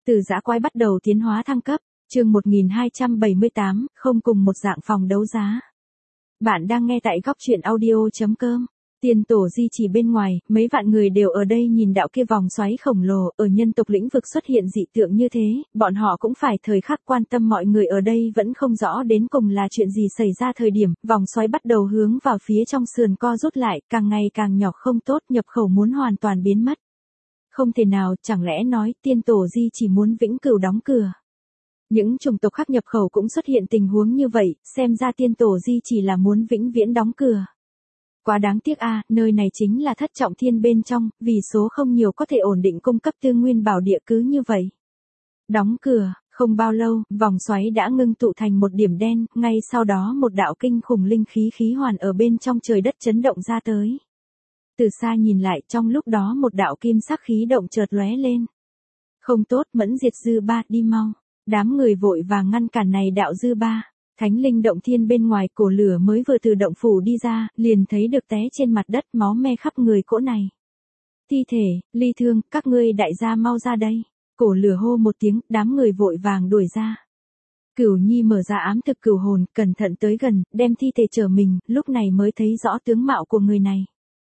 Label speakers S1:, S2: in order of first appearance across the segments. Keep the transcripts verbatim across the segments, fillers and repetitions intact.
S1: Từ dã quái bắt đầu tiến hóa thăng cấp, chương một nghìn hai trăm bảy mươi tám, không cùng một dạng phòng đấu giá. Bạn đang nghe tại góc truyện audio chấm com. Tiên tổ di chỉ bên ngoài, mấy vạn người đều ở đây nhìn đạo kia vòng xoáy khổng lồ, ở nhân tộc lĩnh vực xuất hiện dị tượng như thế, bọn họ cũng phải thời khắc quan tâm mọi người ở đây vẫn không rõ đến cùng là chuyện gì xảy ra thời điểm, vòng xoáy bắt đầu hướng vào phía trong sườn co rút lại, càng ngày càng nhỏ không tốt, nhập khẩu muốn hoàn toàn biến mất. Không thể nào, chẳng lẽ nói tiên tổ di chỉ muốn vĩnh cửu đóng cửa. Những chủng tộc khác nhập khẩu cũng xuất hiện tình huống như vậy, xem ra tiên tổ di chỉ là muốn vĩnh viễn đóng cửa. Quá đáng tiếc a, à, nơi này chính là thất trọng thiên bên trong, vì số không nhiều có thể ổn định cung cấp tư nguyên bảo địa cứ như vậy. Đóng cửa, không bao lâu, vòng xoáy đã ngưng tụ thành một điểm đen, ngay sau đó một đạo kinh khủng linh khí khí hoàn ở bên trong trời đất chấn động ra tới. Từ xa nhìn lại, trong lúc đó một đạo kim sắc khí động chợt lóe lên. Không tốt, Mẫn Diệt dư ba, đi mau. Đám người vội vàng ngăn cản này đạo dư ba. Thánh linh động thiên bên ngoài, cổ lửa mới vừa từ động phủ đi ra, liền thấy được té trên mặt đất, máu me khắp người cỗ này. Thi thể, ly thương, các ngươi đại gia mau ra đây. Cổ lửa hô một tiếng, đám người vội vàng đuổi ra. Cửu Nhi mở ra ám thực cửu hồn, cẩn thận tới gần, đem thi thể trở mình, lúc này mới thấy rõ tướng mạo của người này.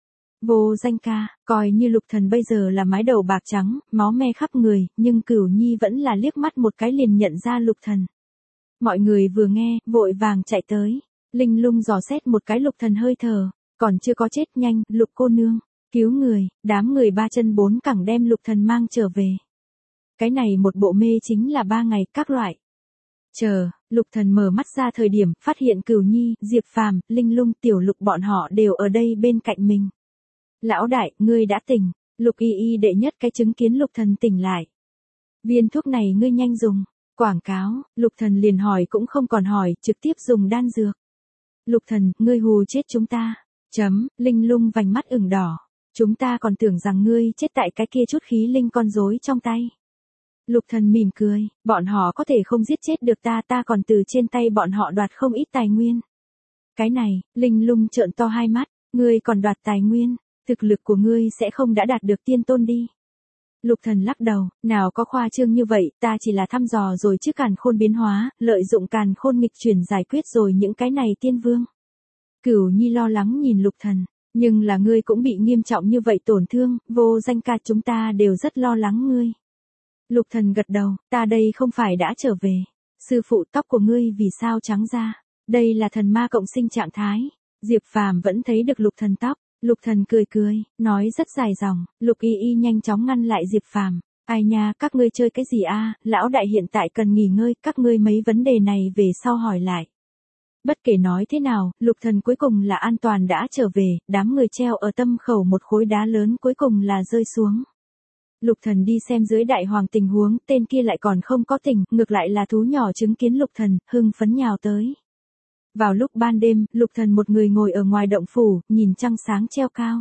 S1: Vô Danh ca, coi như Lục Thần bây giờ là mái đầu bạc trắng, máu me khắp người, nhưng Cửu Nhi vẫn là liếc mắt một cái liền nhận ra Lục Thần. Mọi người vừa nghe, vội vàng chạy tới. Linh lung dò xét một cái Lục Thần hơi thở, còn chưa có chết, nhanh, Lục cô nương, cứu người, đám người ba chân bốn cẳng đem Lục Thần mang trở về. Cái này một bộ mê chính là ba ngày, các loại. Chờ, Lục Thần mở mắt ra thời điểm, phát hiện Cửu Nhi, Diệp Phàm, Linh lung, Tiểu Lục bọn họ đều ở đây bên cạnh mình. Lão đại, ngươi đã tỉnh, Lục y y đệ nhất cái chứng kiến Lục Thần tỉnh lại. Viên thuốc này ngươi nhanh dùng. Quảng cáo, Lục Thần liền hỏi cũng không còn hỏi, trực tiếp dùng đan dược. Lục Thần, ngươi hù chết chúng ta. Chấm, Linh lung vành mắt ửng đỏ. Chúng ta còn tưởng rằng ngươi chết tại cái kia chút khí linh con rối trong tay. Lục Thần mỉm cười, bọn họ có thể không giết chết được ta, ta còn từ trên tay bọn họ đoạt không ít tài nguyên. Cái này, Linh lung trợn to hai mắt, ngươi còn đoạt tài nguyên, thực lực của ngươi sẽ không đã đạt được tiên tôn đi. Lục Thần lắc đầu, nào có khoa trương như vậy, ta chỉ là thăm dò rồi chứ càn khôn biến hóa, lợi dụng càn khôn nghịch chuyển giải quyết rồi những cái này tiên vương. Cửu Nhi lo lắng nhìn Lục Thần, nhưng là ngươi cũng bị nghiêm trọng như vậy tổn thương, Vô Danh ca, chúng ta đều rất lo lắng ngươi. Lục Thần gật đầu, ta đây không phải đã trở về. Sư phụ, tóc của ngươi vì sao trắng ra? Đây là thần ma cộng sinh trạng thái. Diệp Phàm vẫn thấy được Lục Thần tóc. Lục Thần cười cười, nói rất dài dòng. Lục y y nhanh chóng ngăn lại Diệp Phàm. Ai nha, các ngươi chơi cái gì a? Lão đại hiện tại cần nghỉ ngơi, các ngươi mấy vấn đề này về sau hỏi lại. Bất kể nói thế nào, Lục Thần cuối cùng là an toàn đã trở về, đám người treo ở tâm khẩu một khối đá lớn cuối cùng là rơi xuống. Lục Thần đi xem dưới đại hoàng tình huống, tên kia lại còn không có tỉnh, ngược lại là thú nhỏ chứng kiến Lục Thần, hưng phấn nhào tới. Vào lúc ban đêm, Lục Thần một người ngồi ở ngoài động phủ, nhìn trăng sáng treo cao.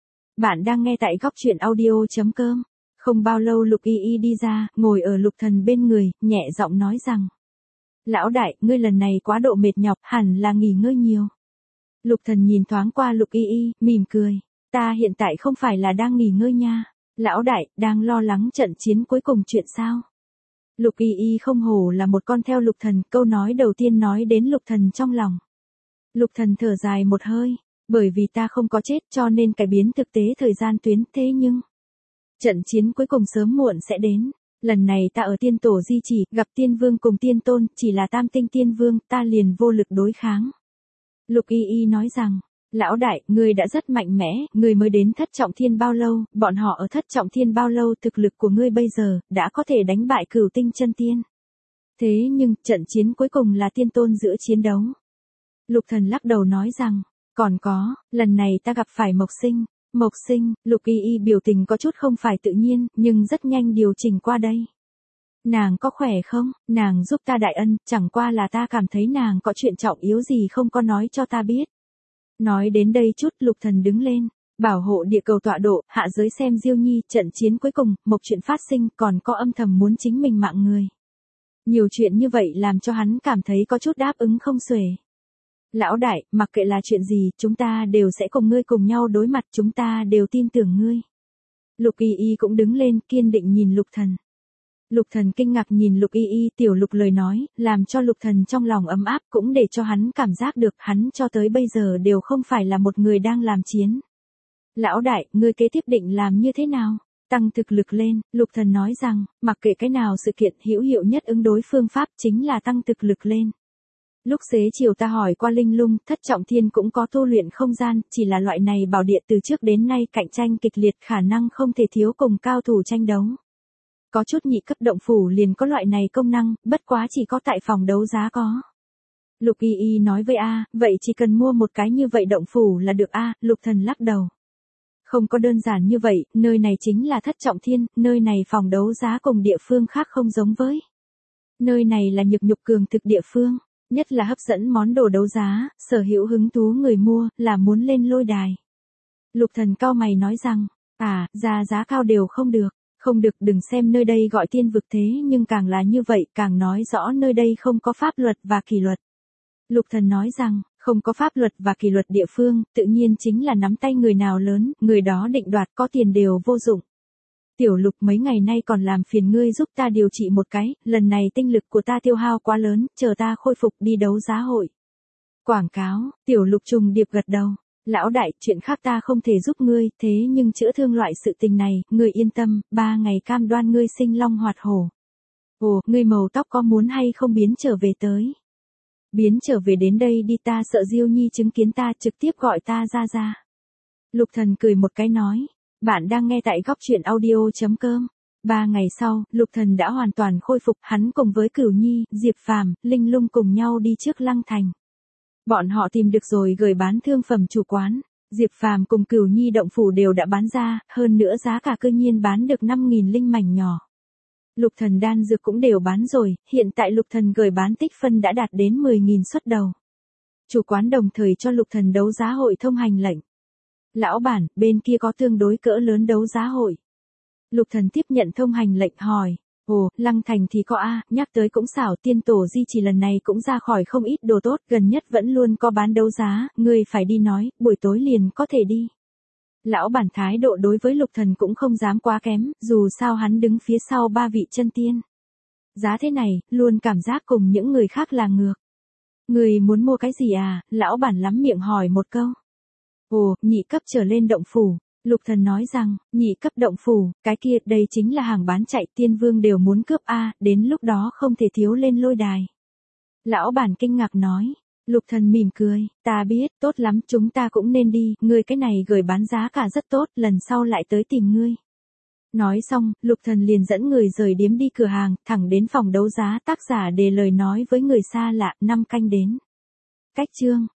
S1: Bạn đang nghe tại góc truyện audio chấm com. Không bao lâu Lục y y đi ra, ngồi ở Lục Thần bên người, nhẹ giọng nói rằng. Lão đại, ngươi lần này quá độ mệt nhọc, hẳn là nghỉ ngơi nhiều. Lục Thần nhìn thoáng qua Lục y y, mỉm cười. Ta hiện tại không phải là đang nghỉ ngơi nha. Lão đại, đang lo lắng trận chiến cuối cùng chuyện sao? Lục y y không hổ là một con theo Lục Thần, câu nói đầu tiên nói đến Lục Thần trong lòng. Lục Thần thở dài một hơi, bởi vì ta không có chết cho nên cải biến thực tế thời gian tuyến, thế nhưng trận chiến cuối cùng sớm muộn sẽ đến. Lần này ta ở tiên tổ di chỉ, gặp tiên vương cùng tiên tôn, chỉ là tam tinh tiên vương, ta liền vô lực đối kháng. Lục y y nói rằng, lão đại, ngươi đã rất mạnh mẽ, ngươi mới đến thất trọng thiên bao lâu, bọn họ ở thất trọng thiên bao lâu, thực lực của ngươi bây giờ, đã có thể đánh bại cửu tinh chân tiên. Thế nhưng, trận chiến cuối cùng là tiên tôn giữa chiến đấu. Lục Thần lắc đầu nói rằng, còn có, lần này ta gặp phải Mộc Sinh. Mộc Sinh, Lục y y biểu tình có chút không phải tự nhiên, nhưng rất nhanh điều chỉnh qua đây. Nàng có khỏe không, nàng giúp ta đại ân, chẳng qua là ta cảm thấy nàng có chuyện trọng yếu gì không có nói cho ta biết. Nói đến đây chút, Lục Thần đứng lên, bảo hộ địa cầu tọa độ, hạ giới xem Diêu Nhi, trận chiến cuối cùng, một chuyện phát sinh, còn có âm thầm muốn chính mình mạng người. Nhiều chuyện như vậy làm cho hắn cảm thấy có chút đáp ứng không xuể. Lão đại, mặc kệ là chuyện gì, chúng ta đều sẽ cùng ngươi cùng nhau đối mặt, chúng ta đều tin tưởng ngươi. Lục y y cũng đứng lên, kiên định nhìn Lục Thần. Lục Thần kinh ngạc nhìn Lục Y Y, tiểu Lục lời nói, làm cho Lục Thần trong lòng ấm áp, cũng để cho hắn cảm giác được hắn cho tới bây giờ đều không phải là một người đang làm chiến. Lão đại, ngươi kế tiếp định làm như thế nào? Tăng thực lực lên, Lục Thần nói rằng, mặc kệ cái nào sự kiện hữu hiệu nhất ứng đối phương pháp chính là tăng thực lực lên. Lúc xế chiều ta hỏi qua Linh Lung, Thất Trọng Thiên cũng có tu luyện không gian, chỉ là loại này bảo địa từ trước đến nay cạnh tranh kịch liệt, khả năng không thể thiếu cùng cao thủ tranh đấu. Có chút nhị cấp động phủ liền có loại này công năng, bất quá chỉ có tại phòng đấu giá có. Lục Y Y nói với A, vậy chỉ cần mua một cái như vậy động phủ là được A, Lục Thần lắc đầu. Không có đơn giản như vậy, nơi này chính là Thất Trọng Thiên, nơi này phòng đấu giá cùng địa phương khác không giống với. Nơi này là nhược nhục cường thực địa phương, nhất là hấp dẫn món đồ đấu giá, sở hữu hứng thú người mua, là muốn lên lôi đài. Lục Thần cao mày nói rằng, à, ra giá cao đều không được, không được, đừng xem nơi đây gọi tiên vực thế nhưng càng là như vậy càng nói rõ nơi đây không có pháp luật và kỷ luật. Lục Thần nói rằng, không có pháp luật và kỷ luật địa phương, tự nhiên chính là nắm tay người nào lớn, người đó định đoạt, có tiền đều vô dụng. Tiểu Lục, mấy ngày nay còn làm phiền ngươi giúp ta điều trị một cái, lần này tinh lực của ta tiêu hao quá lớn, chờ ta khôi phục đi đấu giá hội. Quảng cáo, Tiểu Lục trùng điệp gật đầu. Lão đại, chuyện khác ta không thể giúp ngươi, thế nhưng chữa thương loại sự tình này, ngươi yên tâm, ba ngày cam đoan ngươi sinh long hoạt hổ. Ồ, ngươi màu tóc có muốn hay không biến trở về tới? Biến trở về đến đây đi, ta sợ Diêu Nhi chứng kiến ta trực tiếp gọi ta ra ra. Lục Thần cười một cái nói, bạn đang nghe tại góc truyện audio chấm com. Ba ngày sau, Lục Thần đã hoàn toàn khôi phục, hắn cùng với Cửu Nhi, Diệp Phàm, Linh Lung cùng nhau đi trước Lăng Thành. Bọn họ tìm được rồi gửi bán thương phẩm chủ quán, Diệp Phàm cùng Cửu Nhi động phủ đều đã bán ra, hơn nữa giá cả cư nhiên bán được năm nghìn linh mảnh nhỏ. Lục Thần đan dược cũng đều bán rồi, hiện tại Lục Thần gửi bán tích phân đã đạt đến mười nghìn suất đầu. Chủ quán đồng thời cho Lục Thần đấu giá hội thông hành lệnh. Lão bản, bên kia có tương đối cỡ lớn đấu giá hội. Lục Thần tiếp nhận thông hành lệnh hỏi, ồ, Lăng Thành thì có a, nhắc tới cũng xảo, tiên tổ di chỉ lần này cũng ra khỏi không ít đồ tốt, gần nhất vẫn luôn có bán đấu giá, ngươi phải đi nói, buổi tối liền có thể đi. Lão bản thái độ đối với Lục Thần cũng không dám quá kém, dù sao hắn đứng phía sau ba vị chân tiên. Giá thế này, luôn cảm giác cùng những người khác là ngược. Người muốn mua cái gì à, lão bản lắm miệng hỏi một câu. Ồ, nhị cấp trở lên động phủ. Lục Thần nói rằng, nhị cấp động phủ, cái kia, đây chính là hàng bán chạy, tiên vương đều muốn cướp a, đến lúc đó không thể thiếu lên lôi đài. Lão bản kinh ngạc nói. Lục Thần mỉm cười, ta biết, tốt lắm, chúng ta cũng nên đi, ngươi cái này gửi bán giá cả rất tốt, lần sau lại tới tìm ngươi. Nói xong, Lục Thần liền dẫn người rời điếm đi cửa hàng, thẳng đến phòng đấu giá, tác giả để lời nói với người xa lạ, năm canh đến. Cách chương